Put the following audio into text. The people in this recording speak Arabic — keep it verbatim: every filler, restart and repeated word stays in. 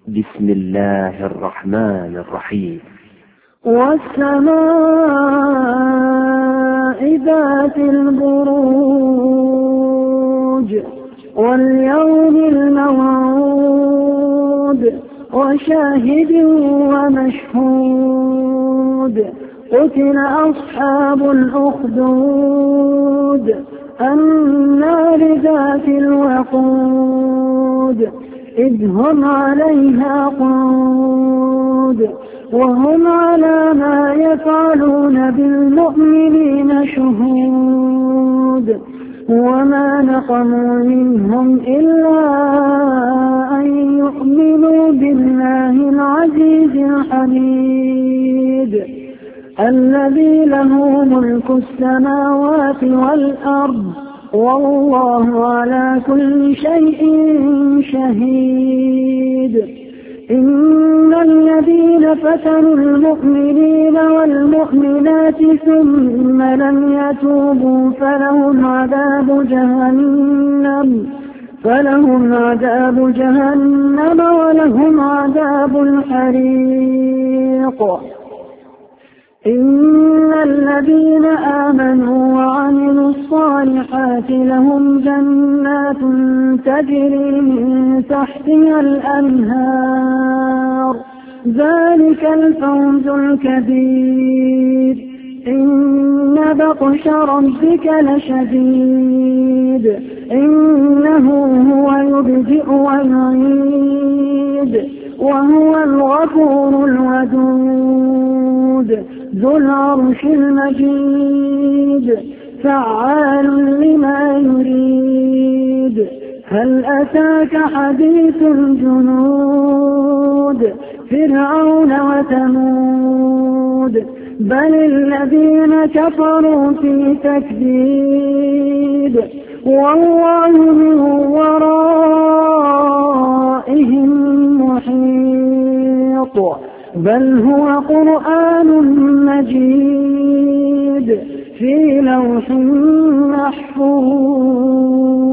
بسم الله الرحمن الرحيم. والسماء ذات البروج واليوم الموعود وشاهد ومشهود قتل أصحاب الأخدود النار ذات الوقود إذ هم عليها قعود وهم على ما يفعلون بالمؤمنين شهود وما نقموا منهم إلا أن يؤمنوا بالله العزيز الحميد الذي له ملك السماوات والأرض والله على كل شيء شهيد. إن الذين فتنوا المؤمنين والمؤمنات ثم لم يتوبوا فلهم عذاب جهنم فلهم عذاب جهنم ولهم عذاب الحريق. إن الذين آمنوا وعملوا الصالحات لهم جنات تجري من تحتها الأنهار ذلك الفوز الكبير. إن بطش ربك لشديد إنه هو يبدئ ويعيد وهو الغفور الودود ذو العرش المجيد فعال لما يريد. هل أتاك حديث الجنود فرعون وثمود بل الذين كفروا في تكذيب والله من ورائهم محيط بل هو قرآن مجيد في لوح محفوظ.